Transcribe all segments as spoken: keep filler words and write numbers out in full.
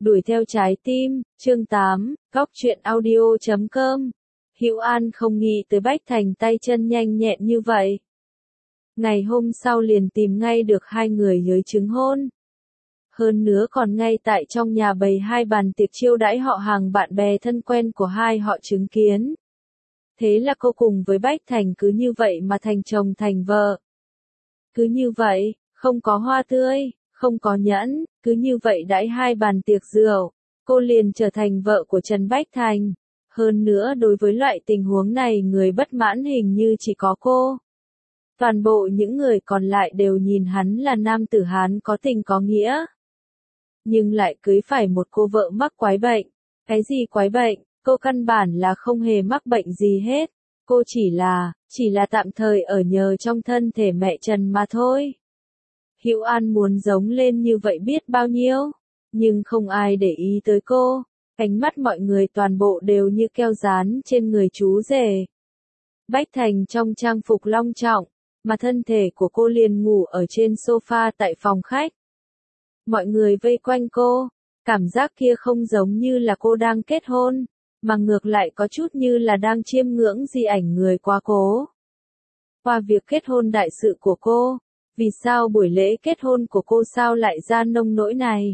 Đuổi theo trái tim, chương tám, góc truyện audio chấm com. Hữu An không nghĩ tới Bách Thành tay chân nhanh nhẹn như vậy. Ngày hôm sau liền tìm ngay được hai người hới chứng hôn. Hơn nữa còn ngay tại trong nhà bày hai bàn tiệc chiêu đãi họ hàng bạn bè thân quen của hai họ chứng kiến. Thế là cô cùng với Bách Thành cứ như vậy mà thành chồng thành vợ. Cứ như vậy, không có hoa tươi, không có nhẫn, cứ như vậy đãi hai bàn tiệc rượu, cô liền trở thành vợ của Trần Bách Thành. Hơn nữa đối với loại tình huống này người bất mãn hình như chỉ có cô. Toàn bộ những người còn lại đều nhìn hắn là nam tử Hán có tình có nghĩa. Nhưng lại cưới phải một cô vợ mắc quái bệnh. Cái gì quái bệnh, cô căn bản là không hề mắc bệnh gì hết. Cô chỉ là, chỉ là tạm thời ở nhờ trong thân thể mẹ Trần mà thôi. Hữu An muốn giống lên như vậy biết bao nhiêu, nhưng không ai để ý tới cô. Ánh mắt mọi người toàn bộ đều như keo dán trên người chú rể. Bách Thành trong trang phục long trọng, mà thân thể của cô liền ngủ ở trên sofa tại phòng khách. Mọi người vây quanh cô, cảm giác kia không giống như là cô đang kết hôn, mà ngược lại có chút như là đang chiêm ngưỡng di ảnh người quá cố. Qua việc kết hôn đại sự của cô, vì sao buổi lễ kết hôn của cô sao lại ra nông nỗi này?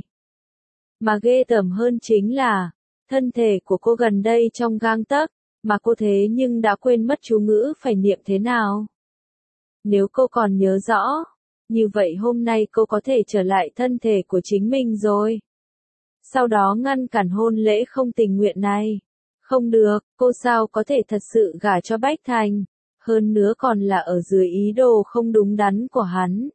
Mà ghê tởm hơn chính là, thân thể của cô gần đây trong gang tấc, mà cô thế nhưng đã quên mất chú ngữ phải niệm thế nào. Nếu cô còn nhớ rõ, như vậy hôm nay cô có thể trở lại thân thể của chính mình rồi. Sau đó ngăn cản hôn lễ không tình nguyện này. Không được, cô sao có thể thật sự gả cho Bách Thành, hơn nữa còn là ở dưới ý đồ không đúng đắn của hắn.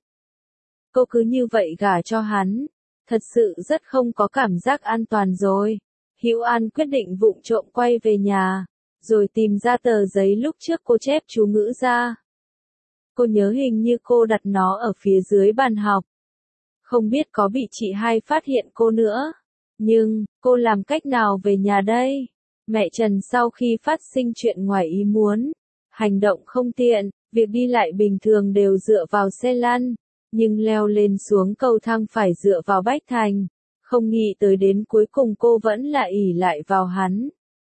Cô cứ như vậy gả cho hắn, thật sự rất không có cảm giác an toàn rồi. Hữu An quyết định vụng trộm quay về nhà, rồi tìm ra tờ giấy lúc trước cô chép chú ngữ ra. Cô nhớ hình như cô đặt nó ở phía dưới bàn học. Không biết có bị chị hai phát hiện cô nữa. Nhưng, cô làm cách nào về nhà đây? Mẹ Trần sau khi phát sinh chuyện ngoài ý muốn, hành động không tiện, việc đi lại bình thường đều dựa vào xe lăn, nhưng leo lên xuống cầu thang phải dựa vào Bách Thành, không nghĩ tới đến cuối cùng cô vẫn là ỷ lại vào hắn.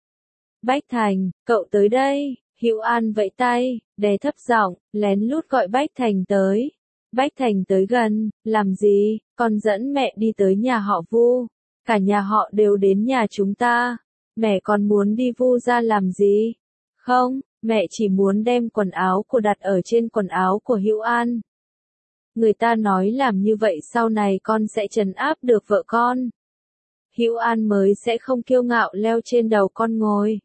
Bách Thành, cậu tới đây, Hữu An vẫy tay, đè thấp giọng, lén lút gọi Bách Thành tới. Bách Thành tới gần, làm gì, con dẫn mẹ đi tới nhà họ Vu, cả nhà họ đều đến nhà chúng ta. Mẹ còn muốn đi Vu ra làm gì? Không, mẹ chỉ muốn đem quần áo của đặt ở trên quần áo của Hữu An. Người ta nói làm như vậy sau này con sẽ trấn áp được vợ con. Hữu An mới sẽ không kiêu ngạo leo trên đầu con ngồi.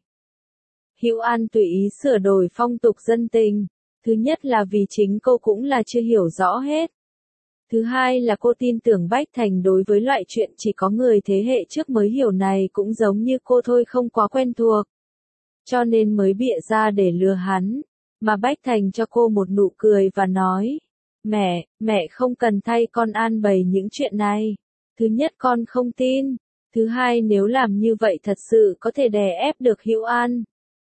Hữu An tùy ý sửa đổi phong tục dân tình. Thứ nhất là vì chính cô cũng là chưa hiểu rõ hết. Thứ hai là cô tin tưởng Bách Thành đối với loại chuyện chỉ có người thế hệ trước mới hiểu này cũng giống như cô thôi không quá quen thuộc. Cho nên mới bịa ra để lừa hắn. Mà Bách Thành cho cô một nụ cười và nói. Mẹ, mẹ không cần thay con an bày những chuyện này. Thứ nhất con không tin. Thứ hai nếu làm như vậy thật sự có thể đè ép được Hữu An.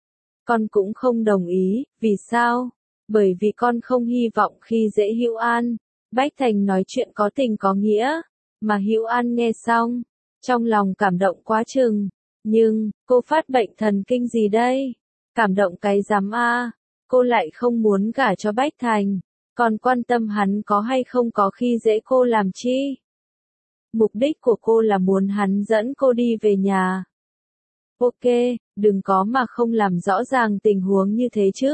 Con cũng không đồng ý, vì sao? Bởi vì con không hy vọng khi dễ Hữu An. Bách Thành nói chuyện có tình có nghĩa, mà Hữu An nghe xong, trong lòng cảm động quá chừng. Nhưng, cô phát bệnh thần kinh gì đây? Cảm động cái dám a, cô lại không muốn gả cho Bách Thành, còn quan tâm hắn có hay không có khi dễ cô làm chi? Mục đích của cô là muốn hắn dẫn cô đi về nhà. Ok, đừng có mà không làm rõ ràng tình huống như thế chứ.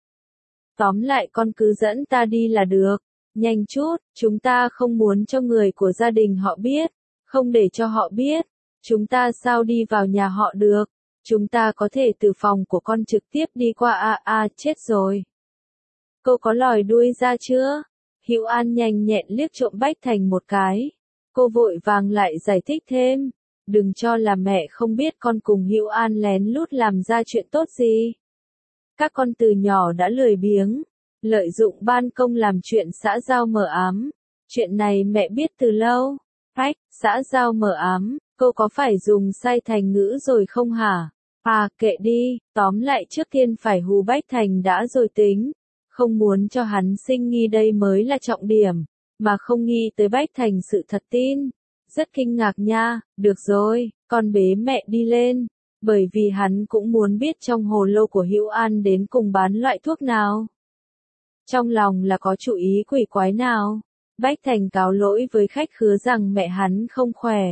Tóm lại con cứ dẫn ta đi là được. Nhanh chút, chúng ta không muốn cho người của gia đình họ biết, không để cho họ biết, chúng ta sao đi vào nhà họ được, chúng ta có thể từ phòng của con trực tiếp đi qua a à, a à, chết rồi. Cô có lòi đuôi ra chưa? Hữu An nhanh nhẹn liếc trộm Bách Thành một cái, cô vội vàng lại giải thích thêm, đừng cho là mẹ không biết con cùng Hữu An lén lút làm ra chuyện tốt gì. Các con từ nhỏ đã lười biếng. Lợi dụng ban công làm chuyện xã giao mờ ám. Chuyện này mẹ biết từ lâu. Phách, xã giao mờ ám, cô có phải dùng sai thành ngữ rồi không hả? À, kệ đi, tóm lại trước tiên phải hù Bách Thành đã rồi tính. Không muốn cho hắn sinh nghi đây mới là trọng điểm, mà không nghi tới Bách Thành sự thật tin. rất kinh ngạc nha, được rồi, con bế mẹ đi lên, bởi vì hắn cũng muốn biết trong hồ lô của Hữu An đến cùng bán loại thuốc nào. Trong lòng là có chủ ý quỷ quái nào. Bách Thành cáo lỗi với khách khứa rằng mẹ hắn không khỏe,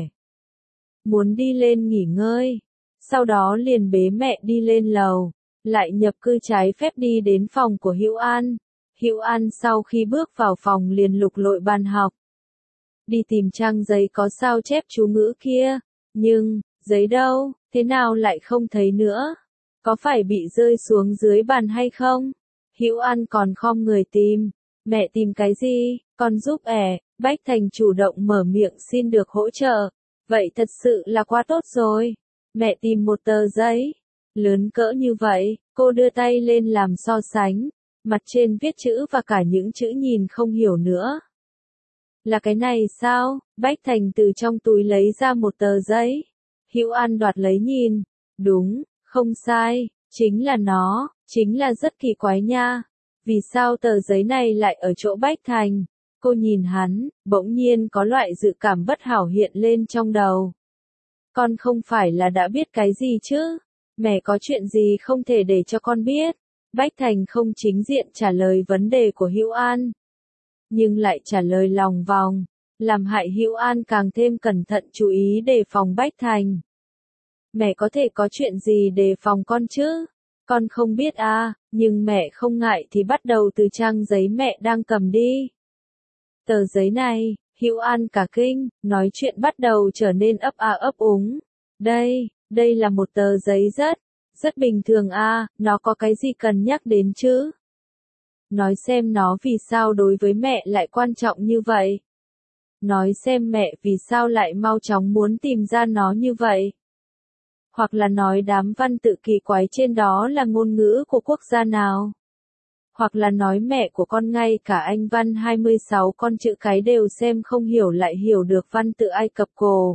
muốn đi lên nghỉ ngơi, sau đó liền bế mẹ đi lên lầu, lại nhập cư trái phép đi đến phòng của Hữu An. Hữu An sau khi bước vào phòng liền lục lọi bàn học, đi tìm trang giấy có sao chép chú ngữ kia, nhưng, giấy đâu, thế nào lại không thấy nữa? Có phải bị rơi xuống dưới bàn hay không? Hữu An còn khom người tìm, mẹ tìm cái gì, con giúp ẻ, Bách Thành chủ động mở miệng xin được hỗ trợ, vậy thật sự là quá tốt rồi, mẹ tìm một tờ giấy, lớn cỡ như vậy, cô đưa tay lên làm so sánh, mặt trên viết chữ và cả những chữ nhìn không hiểu nữa. Là cái này sao? Bách Thành từ trong túi lấy ra một tờ giấy. Hữu An đoạt lấy nhìn. Đúng, không sai, chính là nó, chính là rất kỳ quái nha. Vì sao tờ giấy này lại ở chỗ Bách Thành? Cô nhìn hắn, bỗng nhiên có loại dự cảm bất hảo hiện lên trong đầu. Con không phải là đã biết cái gì chứ? Mẹ có chuyện gì không thể để cho con biết? Bách Thành không chính diện trả lời vấn đề của Hữu An, nhưng lại trả lời lòng vòng, làm hại Hữu An càng thêm cẩn thận chú ý đề phòng Bách Thành. Mẹ có thể có chuyện gì đề phòng con chứ? Con không biết à, nhưng mẹ không ngại thì bắt đầu từ trang giấy mẹ đang cầm đi. Tờ giấy này, Hữu An cả kinh, nói chuyện bắt đầu trở nên ấp a ấp úng. Đây, đây là một tờ giấy rất, rất bình thường à, nó có cái gì cần nhắc đến chứ? Nói xem nó vì sao đối với mẹ lại quan trọng như vậy. Nói xem mẹ vì sao lại mau chóng muốn tìm ra nó như vậy. Hoặc là nói đám văn tự kỳ quái trên đó là ngôn ngữ của quốc gia nào. Hoặc là nói mẹ của con ngay cả Anh văn hai mươi sáu con chữ cái đều xem không hiểu lại hiểu được văn tự Ai Cập cổ.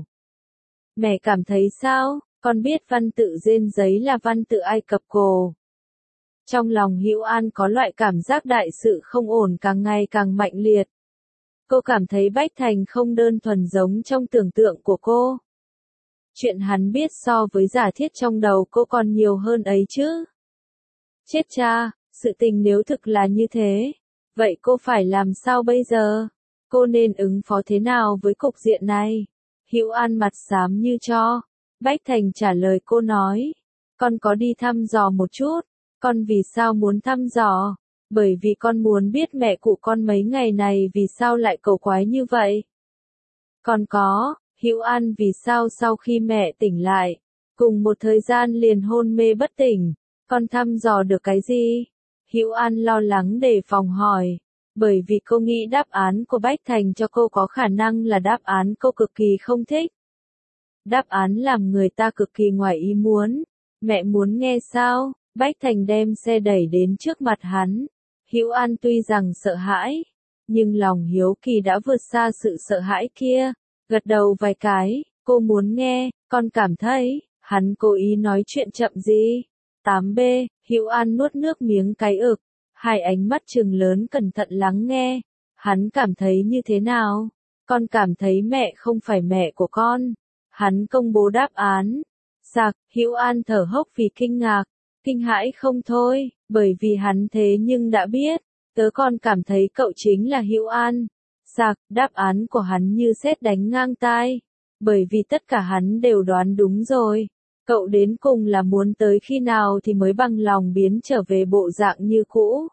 Mẹ cảm thấy sao? Con biết văn tự trên giấy là văn tự Ai Cập cổ. Trong lòng Hữu An có loại cảm giác đại sự không ổn càng ngày càng mạnh liệt. Cô cảm thấy Bách Thành không đơn thuần giống trong tưởng tượng của cô. Chuyện hắn biết so với giả thiết trong đầu cô còn nhiều hơn ấy chứ. Chết cha, sự tình nếu thực là như thế, vậy cô phải làm sao bây giờ? Cô nên ứng phó thế nào với cục diện này? Hữu An mặt xám như tro. Bách Thành trả lời cô nói, con có đi thăm dò một chút. Con vì sao muốn thăm dò? Bởi vì con muốn biết mẹ cụ con mấy ngày này vì sao lại cầu quái như vậy. Con có, Hữu An vì sao sau khi mẹ tỉnh lại, cùng một thời gian liền hôn mê bất tỉnh, con thăm dò được cái gì? Hữu An lo lắng đề phòng hỏi, bởi vì cô nghĩ đáp án của Bách Thành cho cô có khả năng là đáp án cô cực kỳ không thích. Đáp án làm người ta cực kỳ ngoài ý muốn. Mẹ muốn nghe sao? Bách Thành đem xe đẩy đến trước mặt hắn. Hữu An tuy rằng sợ hãi, nhưng lòng hiếu kỳ đã vượt xa sự sợ hãi kia. Gật đầu vài cái, cô muốn nghe, con cảm thấy, hắn cố ý nói chuyện chậm gì. tám B, Hữu An nuốt nước miếng cái ực, hai ánh mắt trừng lớn cẩn thận lắng nghe. Hắn cảm thấy như thế nào? Con cảm thấy mẹ không phải mẹ của con. Hắn công bố đáp án. Sạc, Hữu An thở hốc vì kinh ngạc. Kinh hãi không thôi, bởi vì hắn thế nhưng đã biết, tớ còn cảm thấy cậu chính là Hữu An. Sạc, đáp án của hắn như sét đánh ngang tai, bởi vì tất cả hắn đều đoán đúng rồi. Cậu đến cùng là muốn tới khi nào thì mới bằng lòng biến trở về bộ dạng như cũ.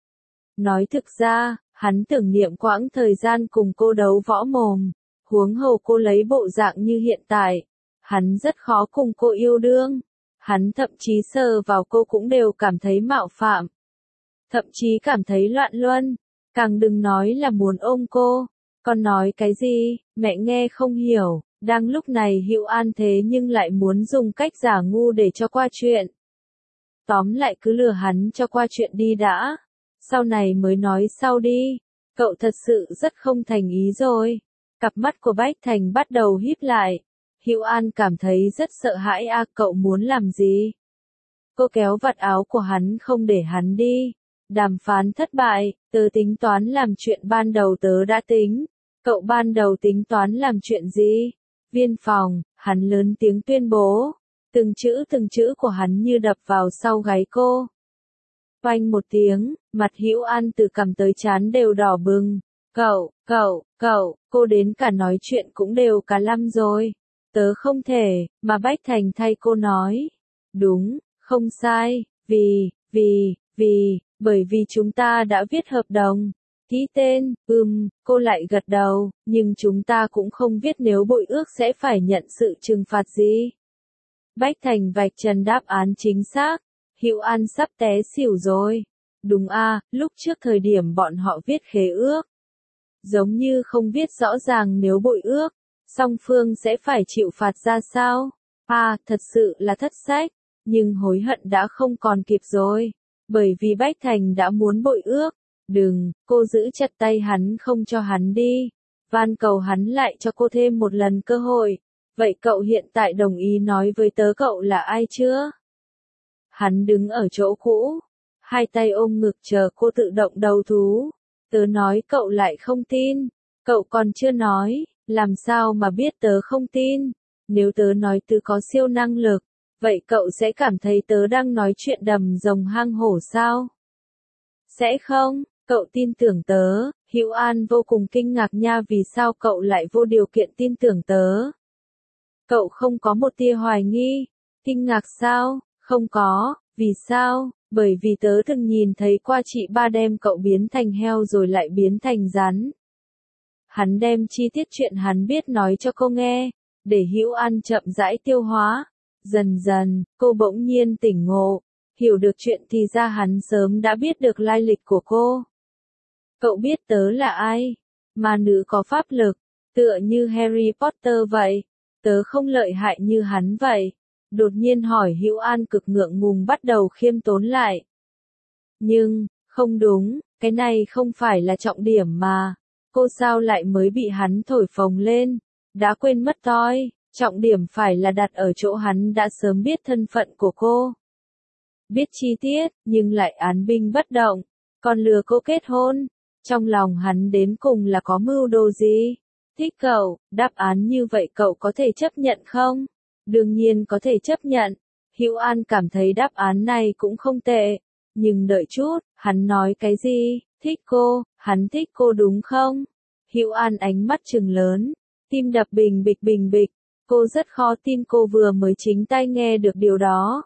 Nói thực ra, hắn tưởng niệm quãng thời gian cùng cô đấu võ mồm, huống hồ cô lấy bộ dạng như hiện tại, hắn rất khó cùng cô yêu đương. Hắn thậm chí sờ vào cô cũng đều cảm thấy mạo phạm. Thậm chí cảm thấy loạn luân. Càng đừng nói là muốn ôm cô. Con nói cái gì, mẹ nghe không hiểu. Đang lúc này Hữu An thế nhưng lại muốn dùng cách giả ngu để cho qua chuyện. Tóm lại cứ lừa hắn cho qua chuyện đi đã. Sau này mới nói sau đi. Cậu thật sự rất không thành ý rồi. Cặp mắt của Bách Thành bắt đầu híp lại. Hữu An cảm thấy rất sợ hãi a, cậu muốn làm gì? Cô kéo vạt áo của hắn không để hắn đi. Đàm phán thất bại, tớ tính toán làm chuyện ban đầu tớ đã tính. Cậu ban đầu tính toán làm chuyện gì? Viên phòng, hắn lớn tiếng tuyên bố. Từng chữ từng chữ của hắn như đập vào sau gáy cô. Oanh một tiếng, mặt Hữu An từ cằm tới trán đều đỏ bừng. Cậu, cậu, cậu, cô đến cả nói chuyện cũng đều cả lăm rồi. Tớ không thể, mà Bách Thành thay cô nói. Đúng, không sai, vì, vì, vì, bởi vì chúng ta đã viết hợp đồng. Ký tên, ừm, cô lại gật đầu, nhưng chúng ta cũng không viết nếu bội ước sẽ phải nhận sự trừng phạt gì. Bách Thành vạch trần đáp án chính xác. Hữu An sắp té xỉu rồi. Đúng a, lúc trước thời điểm bọn họ viết khế ước. Giống như không viết rõ ràng nếu bội ước, song phương sẽ phải chịu phạt ra sao. À, thật sự là thất sách, nhưng hối hận đã không còn kịp rồi. Bởi vì Bách Thành đã muốn bội ước. Đừng, cô giữ chặt tay hắn không cho hắn đi. Van cầu hắn lại cho cô thêm một lần cơ hội. Vậy cậu hiện tại đồng ý nói với tớ cậu là ai chưa? Hắn đứng ở chỗ cũ, hai tay ôm ngực chờ cô tự động đầu thú. Tớ nói cậu lại không tin. Cậu còn chưa nói, làm sao mà biết tớ không tin? Nếu tớ nói tớ có siêu năng lực, vậy cậu sẽ cảm thấy tớ đang nói chuyện đầm rồng hang hổ sao? Sẽ không, cậu tin tưởng tớ. Hữu An vô cùng kinh ngạc nha, vì sao cậu lại vô điều kiện tin tưởng tớ? Cậu không có một tia hoài nghi. Kinh ngạc sao? Không có, vì sao? Bởi vì tớ từng nhìn thấy qua chị ba đem cậu biến thành heo rồi lại biến thành rắn. Hắn đem chi tiết chuyện hắn biết nói cho cô nghe, để Hữu An chậm rãi tiêu hóa. Dần dần, cô bỗng nhiên tỉnh ngộ, hiểu được chuyện thì ra hắn sớm đã biết được lai lịch của cô. Cậu biết tớ là ai? Ma nữ có pháp lực, tựa như Harry Potter vậy. Tớ không lợi hại như hắn vậy. Đột nhiên hỏi Hữu An cực ngượng ngùng bắt đầu khiêm tốn lại. Nhưng, không đúng, cái này không phải là trọng điểm mà. Cô sao lại mới bị hắn thổi phồng lên, đã quên mất thôi, trọng điểm phải là đặt ở chỗ hắn đã sớm biết thân phận của cô. Biết chi tiết, nhưng lại án binh bất động, còn lừa cô kết hôn. Trong lòng hắn đến cùng là có mưu đồ gì? Thích cậu, đáp án như vậy cậu có thể chấp nhận không? Đương nhiên có thể chấp nhận. Hữu An cảm thấy đáp án này cũng không tệ. Nhưng đợi chút, hắn nói cái gì? Thích cô, hắn thích cô đúng không? Hữu An ánh mắt trừng lớn, tim đập bình bịch bình bịch. Cô rất khó tin cô vừa mới chính tai nghe được điều đó.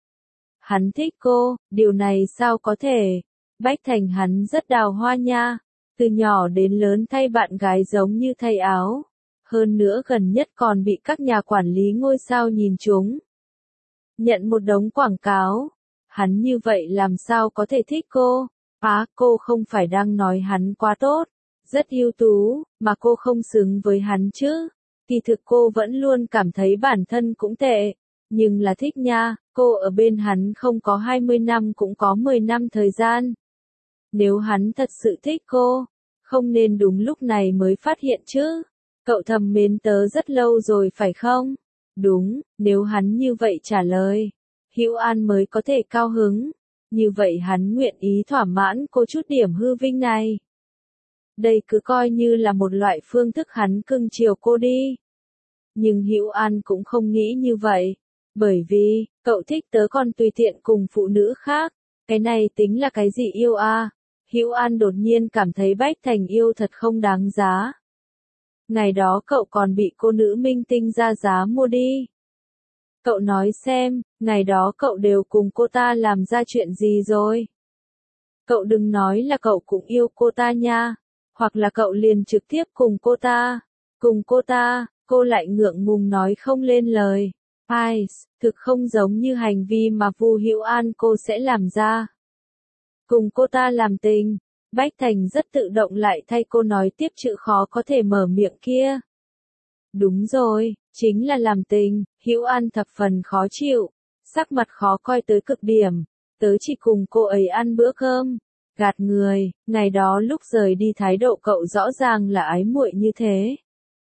Hắn thích cô, điều này sao có thể? Bách Thành hắn rất đào hoa nha. Từ nhỏ đến lớn thay bạn gái giống như thay áo. Hơn nữa gần nhất còn bị các nhà quản lý ngôi sao nhìn trúng. Nhận một đống quảng cáo. Hắn như vậy làm sao có thể thích cô? Á, cô không phải đang nói hắn quá tốt, rất ưu tú, mà cô không xứng với hắn chứ. Kỳ thực cô vẫn luôn cảm thấy bản thân cũng tệ. Nhưng là thích nha, cô ở bên hắn không có hai mươi năm cũng có mười năm thời gian. Nếu hắn thật sự thích cô, không nên đúng lúc này mới phát hiện chứ. Cậu thầm mến tớ rất lâu rồi phải không? Đúng, nếu hắn như vậy trả lời, Hữu An mới có thể cao hứng. Như vậy hắn nguyện ý thỏa mãn cô chút điểm hư vinh này. Đây cứ coi như là một loại phương thức hắn cưng chiều cô đi. Nhưng Hữu An cũng không nghĩ như vậy. Bởi vì, cậu thích tớ còn tùy tiện cùng phụ nữ khác. Cái này tính là cái gì yêu à? Hữu An đột nhiên cảm thấy Bách Thành yêu thật không đáng giá. Ngày đó cậu còn bị cô nữ minh tinh ra giá mua đi. Cậu nói xem, ngày đó cậu đều cùng cô ta làm ra chuyện gì rồi? Cậu đừng nói là cậu cũng yêu cô ta nha. Hoặc là cậu liền trực tiếp cùng cô ta. Cùng cô ta, cô lại ngượng ngùng nói không lên lời. Ai, thực không giống như hành vi mà Vu Hữu An cô sẽ làm ra. Cùng cô ta làm tình. Bách Thành rất tự động lại thay cô nói tiếp chữ khó có thể mở miệng kia. Đúng rồi, chính là làm tình. Hữu An thập phần khó chịu, sắc mặt khó coi tới cực điểm. Tớ chỉ cùng cô ấy ăn bữa cơm. Gạt người, ngày đó lúc rời đi thái độ cậu rõ ràng là ái muội như thế.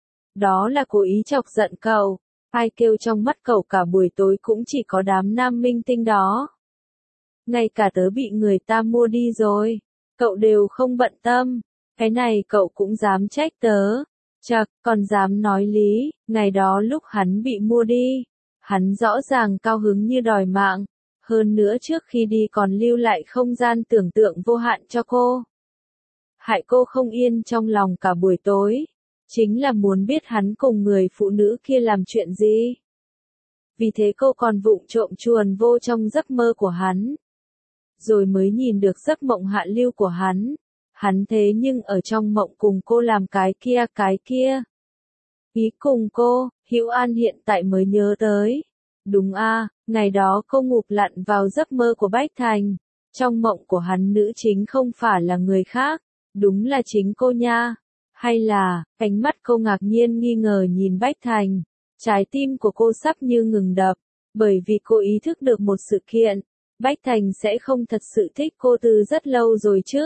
Đó là cố ý chọc giận cậu. Ai kêu trong mắt cậu cả buổi tối cũng chỉ có đám nam minh tinh đó. Ngay cả tớ bị người ta mua đi rồi, cậu đều không bận tâm. Cái này cậu cũng dám trách tớ. Chậc, còn dám nói lý, ngày đó lúc hắn bị mua đi. Hắn rõ ràng cao hứng như đòi mạng. Hơn nữa trước khi đi còn lưu lại không gian tưởng tượng vô hạn cho cô. Hại cô không yên trong lòng cả buổi tối. Chính là muốn biết hắn cùng người phụ nữ kia làm chuyện gì. Vì thế cô còn vụng trộm chuồn vô trong giấc mơ của hắn. Rồi mới nhìn được giấc mộng hạ lưu của hắn. Hắn thế nhưng ở trong mộng cùng cô làm cái kia cái kia. Ý cùng cô, Hữu An hiện tại mới nhớ tới. Đúng a, ngày đó cô ngụp lặn vào giấc mơ của Bách Thành. Trong mộng của hắn nữ chính không phải là người khác, đúng là chính cô nha. Hay là, ánh mắt cô ngạc nhiên nghi ngờ nhìn Bách Thành. Trái tim của cô sắp như ngừng đập, bởi vì cô ý thức được một sự kiện. Bách Thành sẽ không thật sự thích cô từ rất lâu rồi chứ.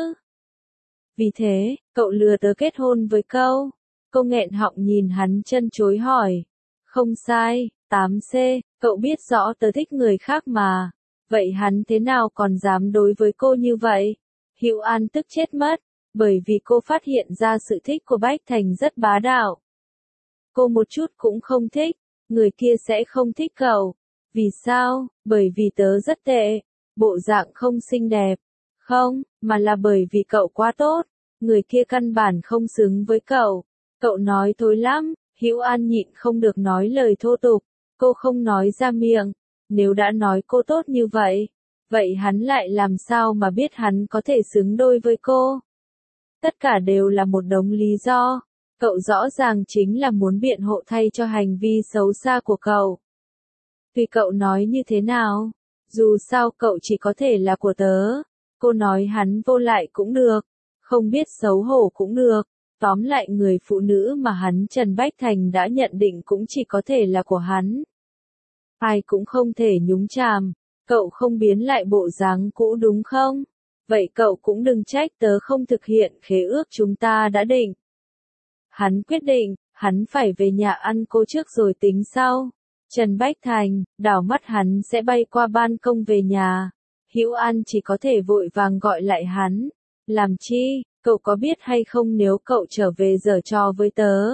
Vì thế, cậu lừa tớ kết hôn với cậu. Cô nghẹn họng nhìn hắn chân chối hỏi. Không sai, tám C, cậu biết rõ tớ thích người khác mà. Vậy hắn thế nào còn dám đối với cô như vậy? Hữu An tức chết mất, bởi vì cô phát hiện ra sự thích của Bách Thành rất bá đạo. Cô một chút cũng không thích, người kia sẽ không thích cậu. Vì sao? Bởi vì tớ rất tệ, bộ dạng không xinh đẹp. Không, mà là bởi vì cậu quá tốt, người kia căn bản không xứng với cậu. Cậu nói thối lắm, Hữu An nhịn không được nói lời thô tục, cô không nói ra miệng. Nếu đã nói cô tốt như vậy, vậy hắn lại làm sao mà biết hắn có thể xứng đôi với cô? Tất cả đều là một đống lý do. Cậu rõ ràng chính là muốn biện hộ thay cho hành vi xấu xa của cậu. Vì cậu nói như thế nào, dù sao cậu chỉ có thể là của tớ. Cô nói hắn vô lại cũng được, không biết xấu hổ cũng được. Tóm lại người phụ nữ mà hắn Trần Bách Thành đã nhận định cũng chỉ có thể là của hắn. Ai cũng không thể nhúng chàm, cậu không biến lại bộ dáng cũ đúng không? Vậy cậu cũng đừng trách tớ không thực hiện khế ước chúng ta đã định. Hắn quyết định, hắn phải về nhà ăn cô trước rồi tính sau. Trần Bách Thành, đảo mắt hắn sẽ bay qua ban công về nhà. Hữu An chỉ có thể vội vàng gọi lại hắn. Làm chi, cậu có biết hay không nếu cậu trở về giở trò với tớ?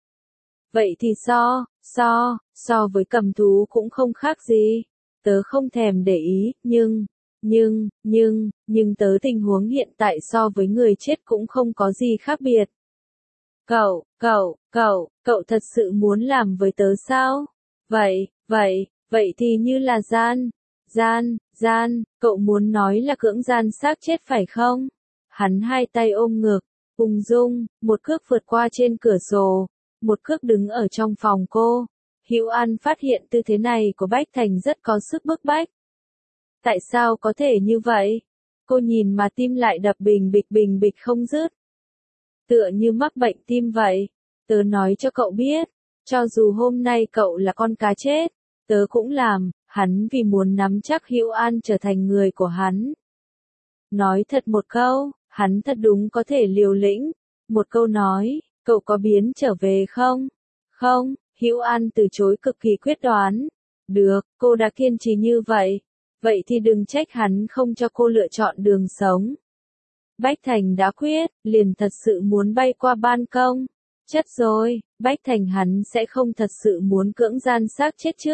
Vậy thì so, so, so với cầm thú cũng không khác gì. Tớ không thèm để ý, nhưng, nhưng, nhưng, nhưng tớ tình huống hiện tại so với người chết cũng không có gì khác biệt. Cậu, cậu, cậu, cậu thật sự muốn làm với tớ sao? Vậy, vậy, vậy thì như là gian, gian, gian, cậu muốn nói là cưỡng gian xác chết phải không? Hắn hai tay ôm ngực, ung dung, một cước vượt qua trên cửa sổ, một cước đứng ở trong phòng cô. Hữu An phát hiện tư thế này của Bách Thành rất có sức bức bách. Tại sao có thể như vậy? Cô nhìn mà tim lại đập bình bịch bình bịch không dứt. Tựa như mắc bệnh tim vậy. Tớ nói cho cậu biết, cho dù hôm nay cậu là con cá chết, tớ cũng làm. Hắn vì muốn nắm chắc Hữu An trở thành người của hắn. Nói thật một câu, hắn thật đúng có thể liều lĩnh. Một câu nói, cậu có biến trở về không? Không, Hữu An từ chối cực kỳ quyết đoán. Được, cô đã kiên trì như vậy. Vậy thì đừng trách hắn không cho cô lựa chọn đường sống. Bách Thành đã quyết, liền thật sự muốn bay qua ban công. Chất rồi, Bách Thành hắn sẽ không thật sự muốn cưỡng gian xác chết chứ.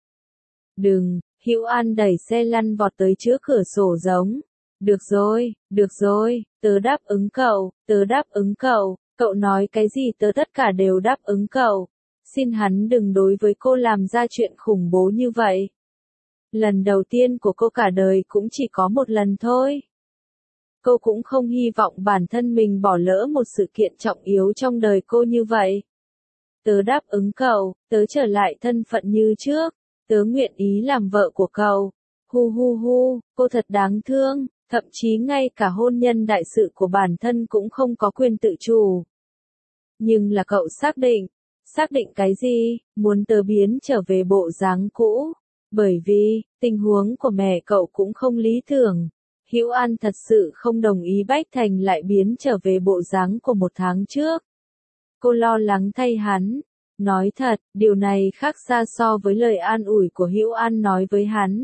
Đừng, Hữu An đẩy xe lăn vọt tới trước cửa sổ giống. Được rồi, được rồi, tớ đáp ứng cậu, tớ đáp ứng cậu, cậu nói cái gì tớ tất cả đều đáp ứng cậu. Xin hắn đừng đối với cô làm ra chuyện khủng bố như vậy. Lần đầu tiên của cô cả đời cũng chỉ có một lần thôi. Cô cũng không hy vọng bản thân mình bỏ lỡ một sự kiện trọng yếu trong đời cô như vậy. Tớ đáp ứng cậu, tớ trở lại thân phận như trước, tớ nguyện ý làm vợ của cậu. Hu hu hu, cô thật đáng thương, thậm chí ngay cả hôn nhân đại sự của bản thân cũng không có quyền tự chủ. Nhưng là cậu xác định, xác định cái gì, muốn tớ biến trở về bộ dáng cũ. Bởi vì, tình huống của mẹ cậu cũng không lý tưởng. Hữu An thật sự không đồng ý Bách Thành lại biến trở về bộ dáng của một tháng trước. Cô lo lắng thay hắn. Nói thật, điều này khác xa so với lời an ủi của Hữu An nói với hắn.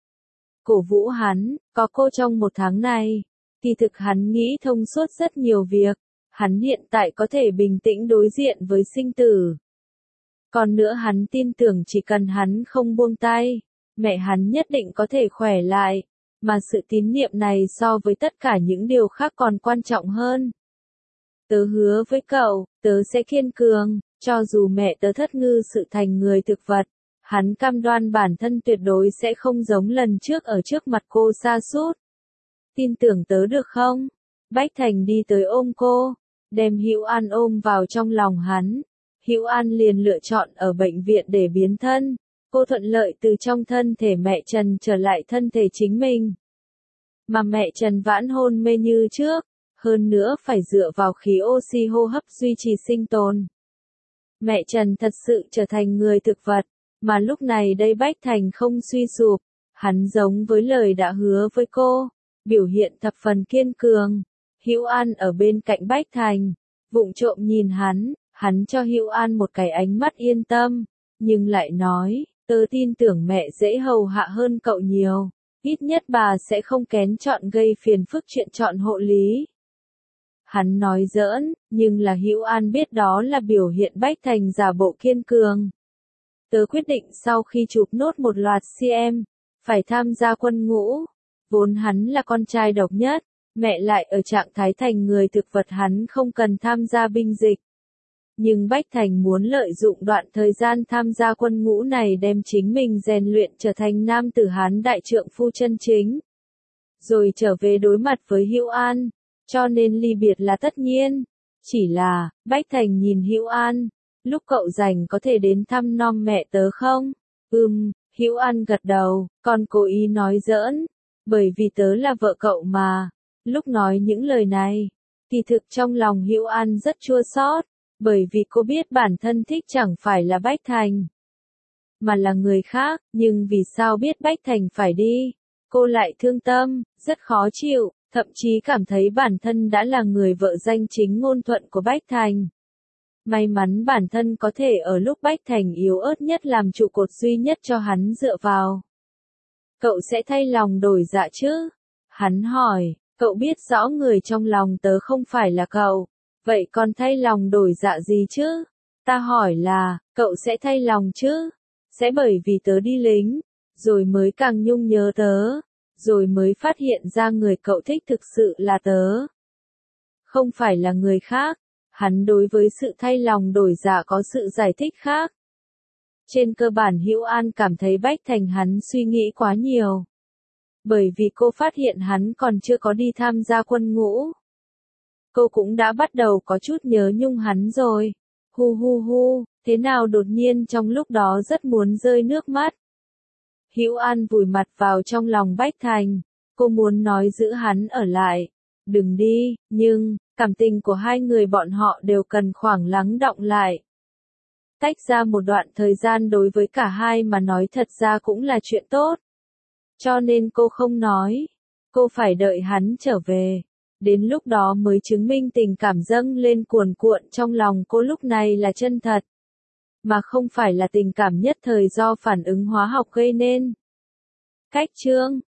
Cổ vũ hắn, có cô trong một tháng này, kỳ thực hắn nghĩ thông suốt rất nhiều việc. Hắn hiện tại có thể bình tĩnh đối diện với sinh tử. Còn nữa hắn tin tưởng chỉ cần hắn không buông tay, mẹ hắn nhất định có thể khỏe lại, mà sự tín niệm này so với tất cả những điều khác còn quan trọng hơn. Tớ hứa với cậu, tớ sẽ kiên cường, cho dù mẹ tớ thất ngư sự thành người thực vật, hắn cam đoan bản thân tuyệt đối sẽ không giống lần trước ở trước mặt cô sa sút. Tin tưởng tớ được không? Bách Thành đi tới ôm cô, đem Hữu An ôm vào trong lòng hắn. Hữu An liền lựa chọn ở bệnh viện để biến thân. Cô thuận lợi từ trong thân thể mẹ Trần trở lại thân thể chính mình. Mà mẹ Trần vẫn hôn mê như trước, hơn nữa phải dựa vào khí oxy hô hấp duy trì sinh tồn. Mẹ Trần thật sự trở thành người thực vật, mà lúc này đây Bách Thành không suy sụp, hắn giống với lời đã hứa với cô, biểu hiện thập phần kiên cường. Hữu An ở bên cạnh Bách Thành, vụng trộm nhìn hắn, hắn cho Hữu An một cái ánh mắt yên tâm, nhưng lại nói, tớ tin tưởng mẹ dễ hầu hạ hơn cậu nhiều, ít nhất bà sẽ không kén chọn gây phiền phức chuyện chọn hộ lý. Hắn nói giỡn, nhưng là Hữu An biết đó là biểu hiện Bách Thành giả bộ kiên cường. Tớ quyết định sau khi chụp nốt một loạt xê em, phải tham gia quân ngũ. Vốn hắn là con trai độc nhất, mẹ lại ở trạng thái thành người thực vật, hắn không cần tham gia binh dịch. Nhưng Bách Thành muốn lợi dụng đoạn thời gian tham gia quân ngũ này đem chính mình rèn luyện trở thành nam tử Hán đại trượng phu chân chính. Rồi trở về đối mặt với Hữu An, cho nên ly biệt là tất nhiên. Chỉ là, Bách Thành nhìn Hữu An, lúc cậu rảnh có thể đến thăm nom mẹ tớ không? Ừm, Hữu An gật đầu, còn cố ý nói giỡn, bởi vì tớ là vợ cậu mà. Lúc nói những lời này, kỳ thực trong lòng Hữu An rất chua xót, bởi vì cô biết bản thân thích chẳng phải là Bách Thành, mà là người khác, nhưng vì sao biết Bách Thành phải đi, cô lại thương tâm, rất khó chịu, thậm chí cảm thấy bản thân đã là người vợ danh chính ngôn thuận của Bách Thành. May mắn bản thân có thể ở lúc Bách Thành yếu ớt nhất làm trụ cột duy nhất cho hắn dựa vào. Cậu sẽ thay lòng đổi dạ chứ? Hắn hỏi, cậu biết rõ người trong lòng tớ không phải là cậu, vậy còn thay lòng đổi dạ gì chứ? Ta hỏi là, cậu sẽ thay lòng chứ? Sẽ bởi vì tớ đi lính, rồi mới càng nhung nhớ tớ, rồi mới phát hiện ra người cậu thích thực sự là tớ. Không phải là người khác. Hắn đối với sự thay lòng đổi dạ có sự giải thích khác. Trên cơ bản Hữu An cảm thấy Bách Thành hắn suy nghĩ quá nhiều. Bởi vì cô phát hiện hắn còn chưa có đi tham gia quân ngũ. Cô cũng đã bắt đầu có chút nhớ nhung hắn rồi. Hu hu hu, thế nào đột nhiên trong lúc đó rất muốn rơi nước mắt. Hữu An vùi mặt vào trong lòng Bách Thành. Cô muốn nói giữ hắn ở lại. Đừng đi, nhưng, cảm tình của hai người bọn họ đều cần khoảng lắng đọng lại. Tách ra một đoạn thời gian đối với cả hai mà nói thật ra cũng là chuyện tốt. Cho nên cô không nói. Cô phải đợi hắn trở về. Đến lúc đó mới chứng minh tình cảm dâng lên cuồn cuộn trong lòng cô lúc này là chân thật. Mà không phải là tình cảm nhất thời do phản ứng hóa học gây nên. Cách chương